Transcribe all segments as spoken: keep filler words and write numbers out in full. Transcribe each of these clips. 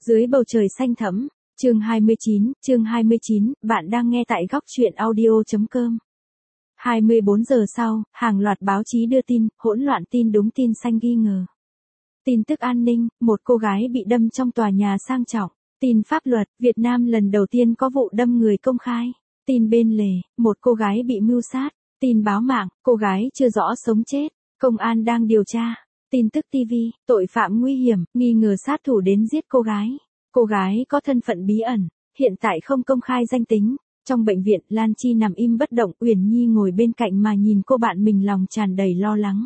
Dưới bầu trời xanh thẫm, chương hai mươi chín, chương hai mươi chín, bạn đang nghe tại góc truyện audio.com. hai mươi bốn giờ sau, hàng loạt báo chí đưa tin, hỗn loạn tin đúng tin xanh nghi ngờ. Tin tức an ninh, một cô gái bị đâm trong tòa nhà sang trọng. Tin pháp luật, Việt Nam lần đầu tiên có vụ đâm người công khai. Tin bên lề, một cô gái bị mưu sát. Tin báo mạng, cô gái chưa rõ sống chết, công an đang điều tra. Tin tức ti vi, tội phạm nguy hiểm, nghi ngờ sát thủ đến giết cô gái. Cô gái có thân phận bí ẩn, hiện tại không công khai danh tính. Trong bệnh viện, Lan Chi nằm im bất động, Uyển Nhi ngồi bên cạnh mà nhìn cô bạn mình lòng tràn đầy lo lắng.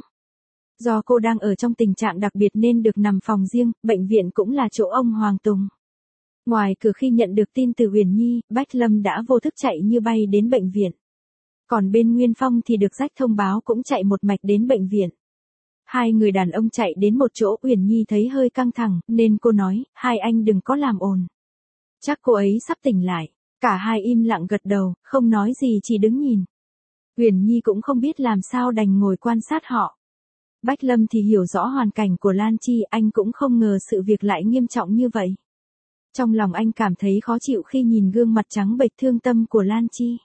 Do cô đang ở trong tình trạng đặc biệt nên được nằm phòng riêng, bệnh viện cũng là chỗ ông Hoàng Tùng. Ngoài cửa khi nhận được tin từ Uyển Nhi, Bách Lâm đã vô thức chạy như bay đến bệnh viện. Còn bên Nguyên Phong thì được rách thông báo cũng chạy một mạch đến bệnh viện. Hai người đàn ông chạy đến một chỗ, Uyển Nhi thấy hơi căng thẳng, nên cô nói, hai anh đừng có làm ồn. Chắc cô ấy sắp tỉnh lại. Cả hai im lặng gật đầu, không nói gì chỉ đứng nhìn. Uyển Nhi cũng không biết làm sao đành ngồi quan sát họ. Bách Lâm thì hiểu rõ hoàn cảnh của Lan Chi, anh cũng không ngờ sự việc lại nghiêm trọng như vậy. Trong lòng anh cảm thấy khó chịu khi nhìn gương mặt trắng bệch thương tâm của Lan Chi.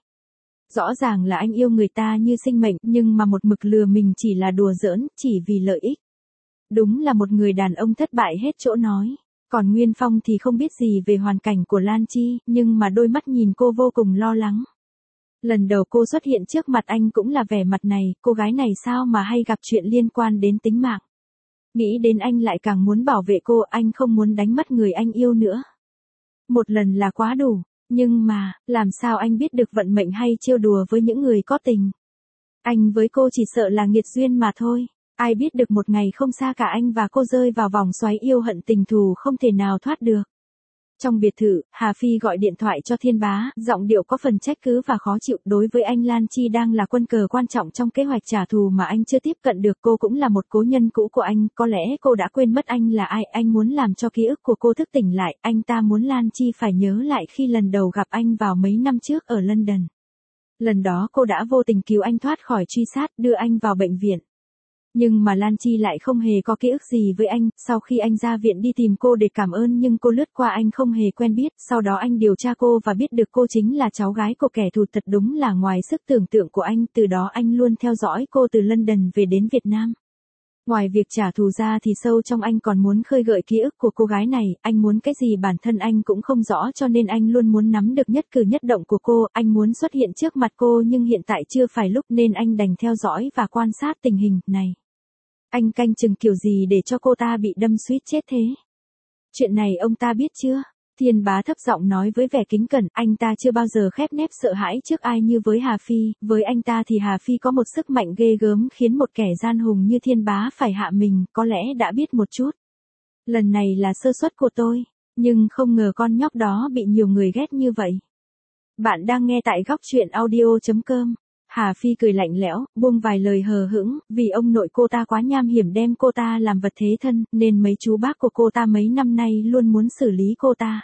Rõ ràng là anh yêu người ta như sinh mệnh, nhưng mà một mực lừa mình chỉ là đùa giỡn, chỉ vì lợi ích. Đúng là một người đàn ông thất bại hết chỗ nói. Còn Nguyên Phong thì không biết gì về hoàn cảnh của Lan Chi, nhưng mà đôi mắt nhìn cô vô cùng lo lắng. Lần đầu cô xuất hiện trước mặt anh cũng là vẻ mặt này, cô gái này sao mà hay gặp chuyện liên quan đến tính mạng. Nghĩ đến anh lại càng muốn bảo vệ cô, anh không muốn đánh mất người anh yêu nữa. Một lần là quá đủ, nhưng mà, làm sao anh biết được vận mệnh hay trêu đùa với những người có tình. Anh với cô chỉ sợ là nghiệt duyên mà thôi. Ai biết được một ngày không xa cả anh và cô rơi vào vòng xoáy yêu hận tình thù không thể nào thoát được. Trong biệt thự, Hà Phi gọi điện thoại cho Thiên Bá, giọng điệu có phần trách cứ và khó chịu. Đối với anh, Lan Chi đang là quân cờ quan trọng trong kế hoạch trả thù mà anh chưa tiếp cận được. Cô cũng là một cố nhân cũ của anh, có lẽ cô đã quên mất anh là ai. Anh muốn làm cho ký ức của cô thức tỉnh lại, anh ta muốn Lan Chi phải nhớ lại khi lần đầu gặp anh vào mấy năm trước ở London. Lần đó cô đã vô tình cứu anh thoát khỏi truy sát, đưa anh vào bệnh viện. Nhưng mà Lan Chi lại không hề có ký ức gì với anh, sau khi anh ra viện đi tìm cô để cảm ơn nhưng cô lướt qua anh không hề quen biết, sau đó anh điều tra cô và biết được cô chính là cháu gái của kẻ thù, thật đúng là ngoài sức tưởng tượng của anh, từ đó anh luôn theo dõi cô từ London về đến Việt Nam. Ngoài việc trả thù ra thì sâu trong anh còn muốn khơi gợi ký ức của cô gái này, anh muốn cái gì bản thân anh cũng không rõ cho nên anh luôn muốn nắm được nhất cử nhất động của cô, anh muốn xuất hiện trước mặt cô nhưng hiện tại chưa phải lúc nên anh đành theo dõi và quan sát tình hình này. Anh canh chừng kiểu gì để cho cô ta bị đâm suýt chết thế? Chuyện này ông ta biết chưa? Thiên Bá thấp giọng nói với vẻ kính cẩn, anh ta chưa bao giờ khép nép sợ hãi trước ai như với Hà Phi, với anh ta thì Hà Phi có một sức mạnh ghê gớm khiến một kẻ gian hùng như Thiên Bá phải hạ mình, có lẽ đã biết một chút. Lần này là sơ suất của tôi, nhưng không ngờ con nhóc đó bị nhiều người ghét như vậy. Bạn đang nghe tại góc truyện audio.com. Hà Phi cười lạnh lẽo, buông vài lời hờ hững, vì ông nội cô ta quá nham hiểm đem cô ta làm vật thế thân, nên mấy chú bác của cô ta mấy năm nay luôn muốn xử lý cô ta.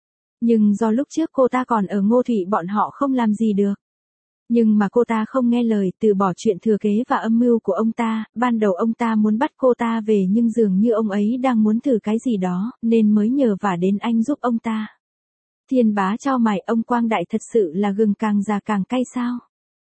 Nhưng do lúc trước cô ta còn ở Ngô Thụy bọn họ không làm gì được. Nhưng mà cô ta không nghe lời, từ bỏ chuyện thừa kế và âm mưu của ông ta, ban đầu ông ta muốn bắt cô ta về nhưng dường như ông ấy đang muốn thử cái gì đó, nên mới nhờ vả đến anh giúp ông ta. Thiên Bá chau mày, ông Quang Đại thật sự là gừng càng già càng cay sao?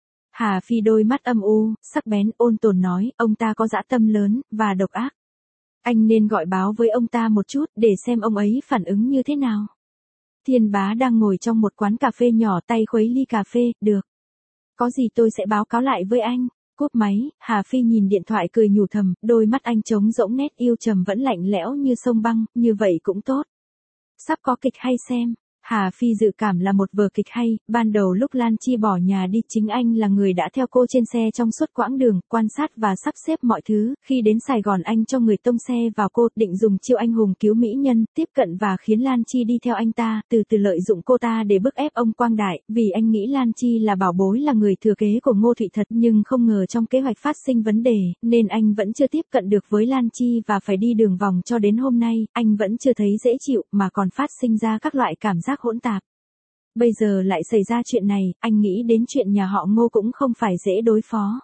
Hà Phi đôi mắt âm u, sắc bén, ôn tồn nói, ông ta có dã tâm lớn, và độc ác. Anh nên gọi báo với ông ta một chút, để xem ông ấy phản ứng như thế nào. Thiên Bá đang ngồi trong một quán cà phê nhỏ, tay khuấy ly cà phê, được. Có gì tôi sẽ báo cáo lại với anh. Cúp máy, Hà Phi nhìn điện thoại cười nhủ thầm, đôi mắt anh trống rỗng, nét yêu trầm vẫn lạnh lẽo như sông băng, như vậy cũng tốt. Sắp có kịch hay xem. Hà Phi dự cảm là một vở kịch hay, ban đầu lúc Lan Chi bỏ nhà đi chính anh là người đã theo cô trên xe trong suốt quãng đường, quan sát và sắp xếp mọi thứ, khi đến Sài Gòn anh cho người tông xe vào cô, định dùng chiêu anh hùng cứu mỹ nhân, tiếp cận và khiến Lan Chi đi theo anh ta, từ từ lợi dụng cô ta để bức ép ông Quang Đại, vì anh nghĩ Lan Chi là bảo bối là người thừa kế của Ngô Thụy thật nhưng không ngờ trong kế hoạch phát sinh vấn đề, nên anh vẫn chưa tiếp cận được với Lan Chi và phải đi đường vòng cho đến hôm nay, anh vẫn chưa thấy dễ chịu mà còn phát sinh ra các loại cảm giác hỗn tạp. Bây giờ lại xảy ra chuyện này, anh nghĩ đến chuyện nhà họ Ngô cũng không phải dễ đối phó.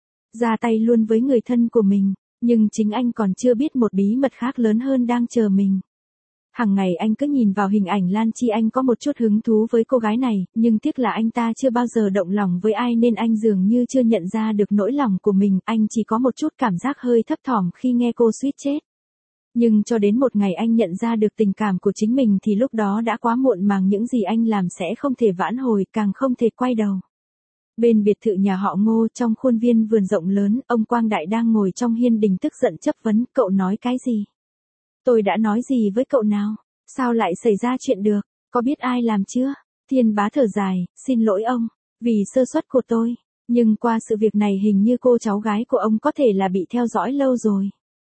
Ra tay luôn với người thân của mình, nhưng chính anh còn chưa biết một bí mật khác lớn hơn đang chờ mình. Hằng ngày anh cứ nhìn vào hình ảnh Lan Chi, anh có một chút hứng thú với cô gái này, nhưng tiếc là anh ta chưa bao giờ động lòng với ai nên anh dường như chưa nhận ra được nỗi lòng của mình, anh chỉ có một chút cảm giác hơi thấp thỏm khi nghe cô suýt chết. Nhưng cho đến một ngày anh nhận ra được tình cảm của chính mình thì lúc đó đã quá muộn màng, những gì anh làm sẽ không thể vãn hồi, càng không thể quay đầu. Bên biệt thự nhà họ Ngô, trong khuôn viên vườn rộng lớn, ông Quang Đại đang ngồi trong hiên đình tức giận chất vấn, cậu nói cái gì? Tôi đã nói gì với cậu nào? Sao lại xảy ra chuyện được? Có biết ai làm chưa? Thiên Bá thở dài, xin lỗi ông, vì sơ suất của tôi. Nhưng qua sự việc này hình như cô cháu gái của ông có thể là bị theo dõi lâu rồi.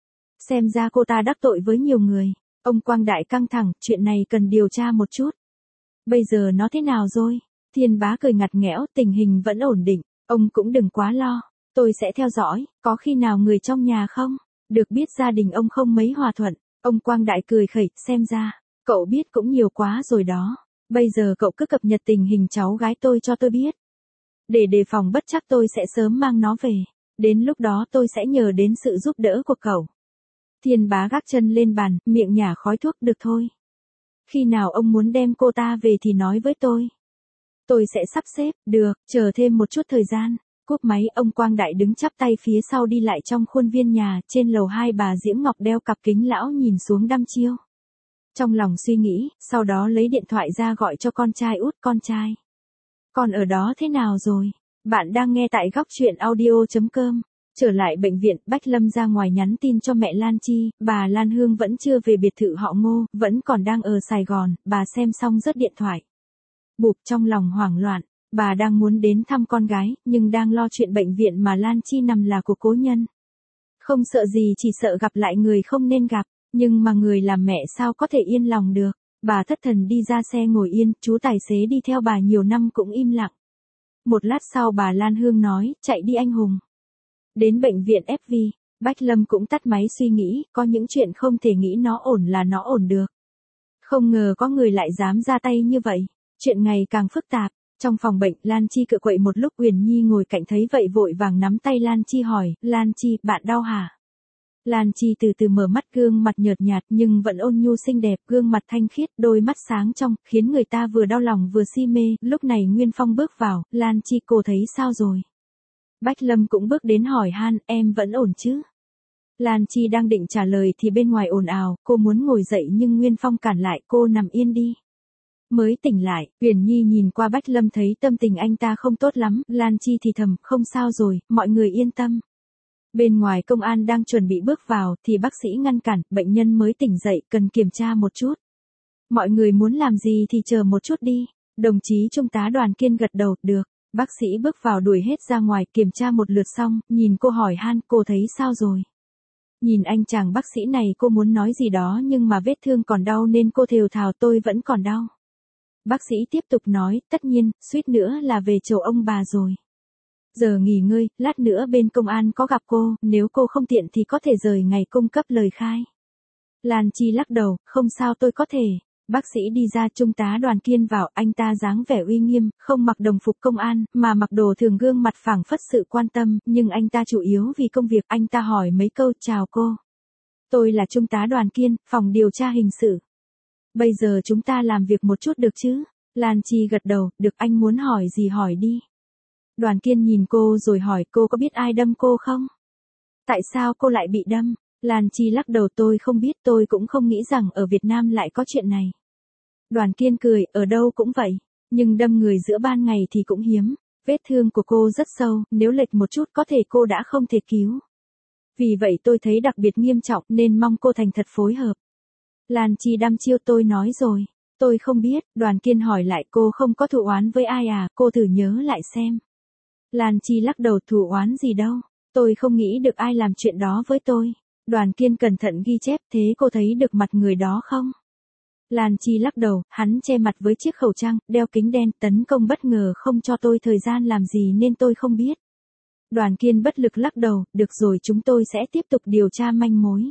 Xem ra cô ta đắc tội với nhiều người. Ông Quang Đại căng thẳng, chuyện này cần điều tra một chút. Bây giờ nó thế nào rồi? Thiên Bá cười ngặt nghẽo, tình hình vẫn ổn định. Ông cũng đừng quá lo. Tôi sẽ theo dõi, có khi nào người trong nhà không? Được biết gia đình ông không mấy hòa thuận. Ông Quang Đại cười khẩy, xem ra, cậu biết cũng nhiều quá rồi đó. Bây giờ cậu cứ cập nhật tình hình cháu gái tôi cho tôi biết. Để đề phòng bất trắc tôi sẽ sớm mang nó về. Đến lúc đó tôi sẽ nhờ đến sự giúp đỡ của cậu. Thiên Bá gác chân lên bàn, miệng nhả khói thuốc, được thôi. Khi nào ông muốn đem cô ta về thì nói với tôi. Tôi sẽ sắp xếp, được, chờ thêm một chút thời gian. Cúp máy, ông Quang Đại đứng chắp tay phía sau đi lại trong khuôn viên nhà, trên lầu hai bà Diễm Ngọc đeo cặp kính lão nhìn xuống đăm chiêu. Trong lòng suy nghĩ, sau đó lấy điện thoại ra gọi cho con trai út, con trai. Con ở đó thế nào rồi? Bạn đang nghe tại góc truyện audio chấm com. Trở lại bệnh viện, Bách Lâm ra ngoài nhắn tin cho mẹ Lan Chi, bà Lan Hương vẫn chưa về biệt thự họ Ngô, vẫn còn đang ở Sài Gòn, bà xem xong rớt điện thoại. Bụp, trong lòng hoảng loạn, bà đang muốn đến thăm con gái, nhưng đang lo chuyện bệnh viện mà Lan Chi nằm là của cố nhân. Không sợ gì, chỉ sợ gặp lại người không nên gặp, nhưng mà người làm mẹ sao có thể yên lòng được. Bà thất thần đi ra xe ngồi yên, chú tài xế đi theo bà nhiều năm cũng im lặng. Một lát sau bà Lan Hương nói, chạy đi anh hùng. Đến bệnh viện ép vê, Bách Lâm cũng tắt máy suy nghĩ, có những chuyện không thể nghĩ nó ổn là nó ổn được. Không ngờ có người lại dám ra tay như vậy, chuyện ngày càng phức tạp. Trong phòng bệnh, Lan Chi cựa quậy một lúc, Uyển Nhi ngồi cạnh thấy vậy vội vàng nắm tay Lan Chi hỏi, Lan Chi, bạn đau hả? Lan Chi từ từ mở mắt, gương mặt nhợt nhạt nhưng vẫn ôn nhu xinh đẹp, gương mặt thanh khiết, đôi mắt sáng trong, khiến người ta vừa đau lòng vừa si mê. Lúc này Nguyên Phong bước vào, Lan Chi, cô thấy sao rồi? Bách Lâm cũng bước đến hỏi han, em vẫn ổn chứ? Lan Chi đang định trả lời thì bên ngoài ồn ào, cô muốn ngồi dậy nhưng Nguyên Phong cản lại, cô nằm yên đi. Mới tỉnh lại, Uyển Nhi nhìn qua Bách Lâm thấy tâm tình anh ta không tốt lắm, Lan Chi thì thầm, không sao rồi, mọi người yên tâm. Bên ngoài công an đang chuẩn bị bước vào thì bác sĩ ngăn cản, bệnh nhân mới tỉnh dậy, cần kiểm tra một chút. Mọi người muốn làm gì thì chờ một chút đi. Đồng chí Trung tá Đoàn Kiên gật đầu, được. Bác sĩ bước vào đuổi hết ra ngoài, kiểm tra một lượt xong, nhìn cô hỏi han, cô thấy sao rồi? Nhìn anh chàng bác sĩ này cô muốn nói gì đó nhưng mà vết thương còn đau nên cô thều thào, tôi vẫn còn đau. Bác sĩ tiếp tục nói, tất nhiên, suýt nữa là về chỗ ông bà rồi. Giờ nghỉ ngơi, lát nữa bên công an có gặp cô, nếu cô không tiện thì có thể rời ngày cung cấp lời khai. Lan Chi lắc đầu, không sao, tôi có thể. Bác sĩ đi ra, Trung tá Đoàn Kiên vào, anh ta dáng vẻ uy nghiêm, không mặc đồng phục công an, mà mặc đồ thường, gương mặt phảng phất sự quan tâm, nhưng anh ta chủ yếu vì công việc. Anh ta hỏi mấy câu, chào cô. Tôi là Trung tá Đoàn Kiên, phòng điều tra hình sự. Bây giờ chúng ta làm việc một chút được chứ? Lan Chi gật đầu, được, anh muốn hỏi gì hỏi đi. Đoàn Kiên nhìn cô rồi hỏi, cô có biết ai đâm cô không? Tại sao cô lại bị đâm? Lan Chi lắc đầu, tôi không biết, tôi cũng không nghĩ rằng ở Việt Nam lại có chuyện này. Đoàn Kiên cười, ở đâu cũng vậy, nhưng đâm người giữa ban ngày thì cũng hiếm. Vết thương của cô rất sâu, nếu lệch một chút có thể cô đã không thể cứu. Vì vậy tôi thấy đặc biệt nghiêm trọng nên mong cô thành thật phối hợp. Lan Chi đăm chiêu, tôi nói rồi, tôi không biết. Đoàn Kiên hỏi lại, cô không có thù oán với ai à, cô thử nhớ lại xem. Lan Chi lắc đầu, thù oán gì đâu, tôi không nghĩ được ai làm chuyện đó với tôi. Đoàn Kiên cẩn thận ghi chép, thế cô thấy được mặt người đó không? Lan Chi lắc đầu, hắn che mặt với chiếc khẩu trang, đeo kính đen, tấn công bất ngờ, không cho tôi thời gian làm gì nên tôi không biết. Đoàn Kiên bất lực lắc đầu, được rồi, chúng tôi sẽ tiếp tục điều tra manh mối.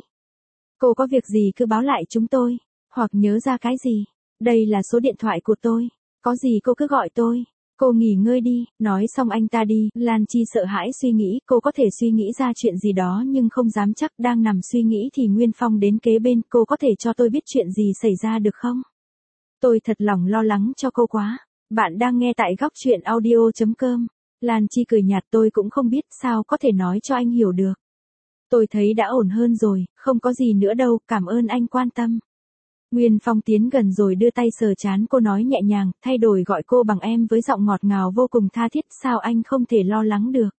Cô có việc gì cứ báo lại chúng tôi, hoặc nhớ ra cái gì. Đây là số điện thoại của tôi, có gì cô cứ gọi tôi. Cô nghỉ ngơi đi, nói xong anh ta đi, Lan Chi sợ hãi suy nghĩ, cô có thể suy nghĩ ra chuyện gì đó nhưng không dám chắc, đang nằm suy nghĩ thì Nguyên Phong đến kế bên, cô có thể cho tôi biết chuyện gì xảy ra được không? Tôi thật lòng lo lắng cho cô quá. Bạn đang nghe tại góc chuyện audio chấm com. Lan Chi cười nhạt, tôi cũng không biết sao có thể nói cho anh hiểu được. Tôi thấy đã ổn hơn rồi, không có gì nữa đâu, cảm ơn anh quan tâm. Nguyên Phong tiến gần rồi đưa tay sờ trán cô, nói nhẹ nhàng, thay đổi gọi cô bằng em với giọng ngọt ngào vô cùng tha thiết, sao anh không thể lo lắng được.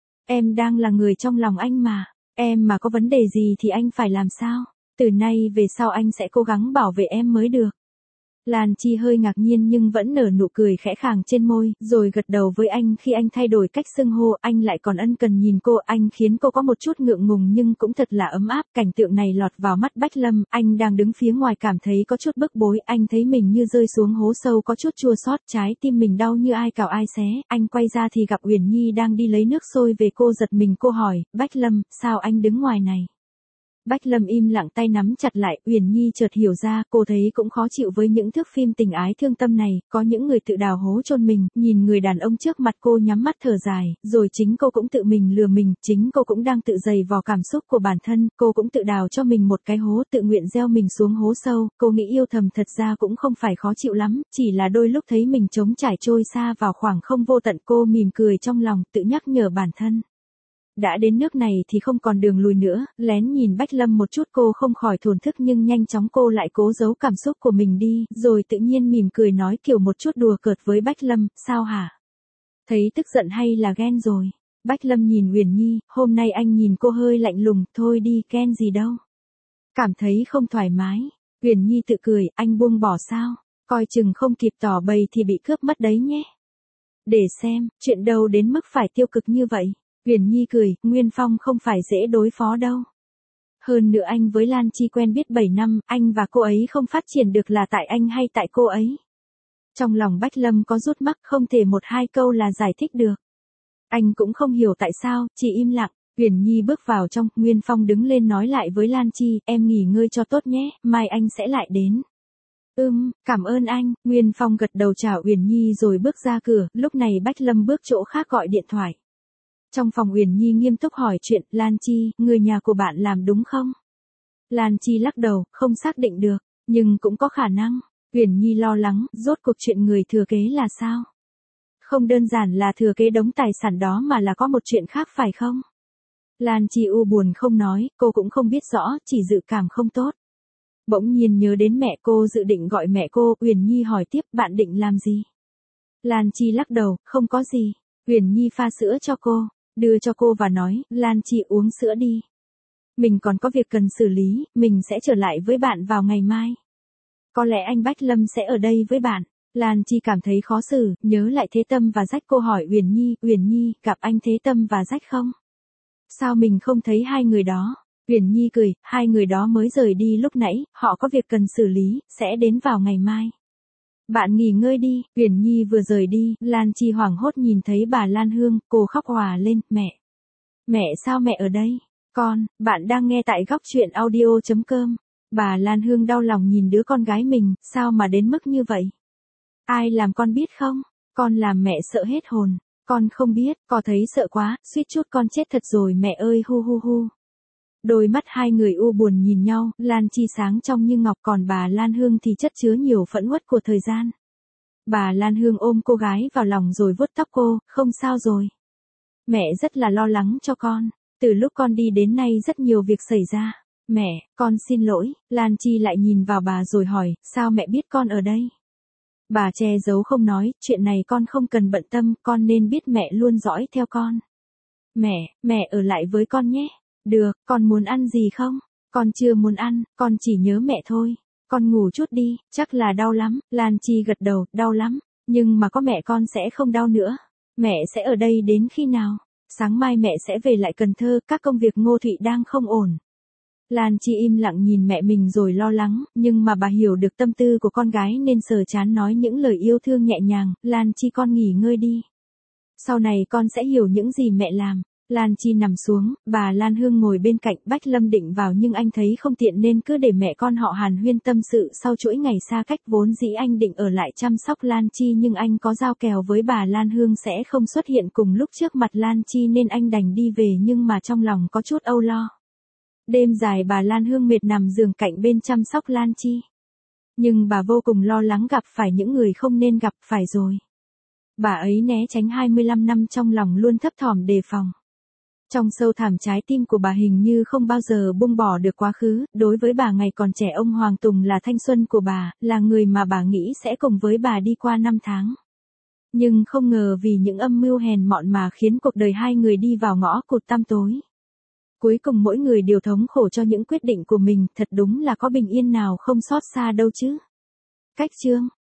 Em đang là người trong lòng anh mà, em mà có vấn đề gì thì anh phải làm sao, từ nay về sau anh sẽ cố gắng bảo vệ em mới được. Lan Chi hơi ngạc nhiên nhưng vẫn nở nụ cười khẽ khàng trên môi, rồi gật đầu với anh khi anh thay đổi cách xưng hô, anh lại còn ân cần nhìn cô, anh khiến cô có một chút ngượng ngùng nhưng cũng thật là ấm áp. Cảnh tượng này lọt vào mắt Bách Lâm, anh đang đứng phía ngoài cảm thấy có chút bức bối, anh thấy mình như rơi xuống hố sâu, có chút chua xót, trái tim mình đau như ai cào ai xé. Anh quay ra thì gặp Uyển Nhi đang đi lấy nước sôi về, cô giật mình, cô hỏi, Bách Lâm, sao anh đứng ngoài này? Bách Lâm im lặng, tay nắm chặt lại. Uyển Nhi chợt hiểu ra, cô thấy cũng khó chịu với những thước phim tình ái thương tâm này, có những người tự đào hố chôn mình, nhìn người đàn ông trước mặt cô nhắm mắt thở dài, rồi chính cô cũng tự mình lừa mình, chính cô cũng đang tự giày vò cảm xúc của bản thân, cô cũng tự đào cho mình một cái hố, tự nguyện gieo mình xuống hố sâu. Cô nghĩ yêu thầm thật ra cũng không phải khó chịu lắm, chỉ là đôi lúc thấy mình trống trải trôi xa vào khoảng không vô tận. Cô mỉm cười trong lòng, tự nhắc nhở bản thân. Đã đến nước này thì không còn đường lùi nữa, lén nhìn Bách Lâm một chút, cô không khỏi thổn thức nhưng nhanh chóng cô lại cố giấu cảm xúc của mình đi, rồi tự nhiên mỉm cười nói kiểu một chút đùa cợt với Bách Lâm, sao hả? Thấy tức giận hay là ghen rồi? Bách Lâm nhìn Uyển Nhi, hôm nay anh nhìn cô hơi lạnh lùng, thôi đi, ghen gì đâu. Cảm thấy không thoải mái. Uyển Nhi tự cười, anh buông bỏ sao? Coi chừng không kịp tỏ bày thì bị cướp mất đấy nhé. Để xem, chuyện đâu đến mức phải tiêu cực như vậy. Uyển Nhi cười, Nguyên Phong không phải dễ đối phó đâu. Hơn nữa anh với Lan Chi quen biết bảy năm, anh và cô ấy không phát triển được là tại anh hay tại cô ấy. Trong lòng Bách Lâm có rút mắc, không thể một hai câu là giải thích được. Anh cũng không hiểu tại sao, chỉ im lặng. Uyển Nhi bước vào trong, Nguyên Phong đứng lên nói lại với Lan Chi, em nghỉ ngơi cho tốt nhé, mai anh sẽ lại đến. Ừm, cảm ơn anh. Nguyên Phong gật đầu chào Uyển Nhi rồi bước ra cửa, lúc này Bách Lâm bước chỗ khác gọi điện thoại. Trong phòng Uyển Nhi nghiêm túc hỏi chuyện, Lan Chi, người nhà của bạn làm đúng không? Lan Chi lắc đầu, không xác định được, nhưng cũng có khả năng. Uyển Nhi lo lắng, rốt cuộc chuyện người thừa kế là sao? Không đơn giản là thừa kế đống tài sản đó mà là có một chuyện khác phải không? Lan Chi u buồn không nói, cô cũng không biết rõ, chỉ dự cảm không tốt. Bỗng nhiên nhớ đến mẹ cô, dự định gọi mẹ cô. Uyển Nhi hỏi tiếp, bạn định làm gì? Lan Chi lắc đầu, không có gì. Uyển Nhi pha sữa cho cô, đưa cho cô và nói, Lan Chi uống sữa đi. Mình còn có việc cần xử lý, mình sẽ trở lại với bạn vào ngày mai. Có lẽ anh Bách Lâm sẽ ở đây với bạn. Lan Chi cảm thấy khó xử, nhớ lại Thế Tâm và Rách, cô hỏi Uyển Nhi, Uyển Nhi, gặp anh Thế Tâm và Rách không? Sao mình không thấy hai người đó? Uyển Nhi cười, hai người đó mới rời đi lúc nãy, họ có việc cần xử lý, sẽ đến vào ngày mai. Bạn nghỉ ngơi đi. Uyển Nhi vừa rời đi, Lan Chi hoảng hốt nhìn thấy bà Lan Hương, cô khóc òa lên, mẹ. Mẹ sao mẹ ở đây? Con, bạn đang nghe tại góc chuyện audio chấm com. Bà Lan Hương đau lòng nhìn đứa con gái mình, sao mà đến mức như vậy? Ai làm con biết không? Con làm mẹ sợ hết hồn. Con không biết, có thấy sợ quá, suýt chút con chết thật rồi mẹ ơi, hu hu hu. Đôi mắt hai người u buồn nhìn nhau, Lan Chi sáng trong như ngọc, còn bà Lan Hương thì chất chứa nhiều phẫn uất của thời gian. Bà Lan Hương ôm cô gái vào lòng rồi vuốt tóc cô, không sao rồi. Mẹ rất là lo lắng cho con, từ lúc con đi đến nay rất nhiều việc xảy ra. Mẹ, con xin lỗi. Lan Chi lại nhìn vào bà rồi hỏi, sao mẹ biết con ở đây? Bà che giấu không nói, chuyện này con không cần bận tâm, con nên biết mẹ luôn dõi theo con. Mẹ, mẹ ở lại với con nhé. Được, con muốn ăn gì không? Con chưa muốn ăn, con chỉ nhớ mẹ thôi. Con ngủ chút đi, chắc là đau lắm. Lan Chi gật đầu, đau lắm. Nhưng mà có mẹ con sẽ không đau nữa. Mẹ sẽ ở đây đến khi nào? Sáng mai mẹ sẽ về lại Cần Thơ, các công việc Ngô Thụy đang không ổn. Lan Chi im lặng nhìn mẹ mình rồi lo lắng, nhưng mà bà hiểu được tâm tư của con gái nên sờ trán nói những lời yêu thương nhẹ nhàng, Lan Chi con nghỉ ngơi đi. Sau này con sẽ hiểu những gì mẹ làm. Lan Chi nằm xuống, bà Lan Hương ngồi bên cạnh. Bách Lâm định vào nhưng anh thấy không tiện nên cứ để mẹ con họ hàn huyên tâm sự. Sau chuỗi ngày xa cách vốn dĩ anh định ở lại chăm sóc Lan Chi, nhưng anh có giao kèo với bà Lan Hương sẽ không xuất hiện cùng lúc trước mặt Lan Chi nên anh đành đi về, nhưng mà trong lòng có chút âu lo. Đêm dài bà Lan Hương mệt nằm giường cạnh bên chăm sóc Lan Chi. Nhưng bà vô cùng lo lắng gặp phải những người không nên gặp phải rồi. Bà ấy né tránh hai mươi lăm năm, trong lòng luôn thấp thỏm đề phòng. Trong sâu thẳm trái tim của bà hình như không bao giờ buông bỏ được quá khứ. Đối với bà ngày còn trẻ, ông Hoàng Tùng là thanh xuân của bà, là người mà bà nghĩ sẽ cùng với bà đi qua năm tháng. Nhưng không ngờ vì những âm mưu hèn mọn mà khiến cuộc đời hai người đi vào ngõ cụt tăm tối. Cuối cùng mỗi người đều thống khổ cho những quyết định của mình, thật đúng là có bình yên nào không xót xa đâu chứ. Cách chương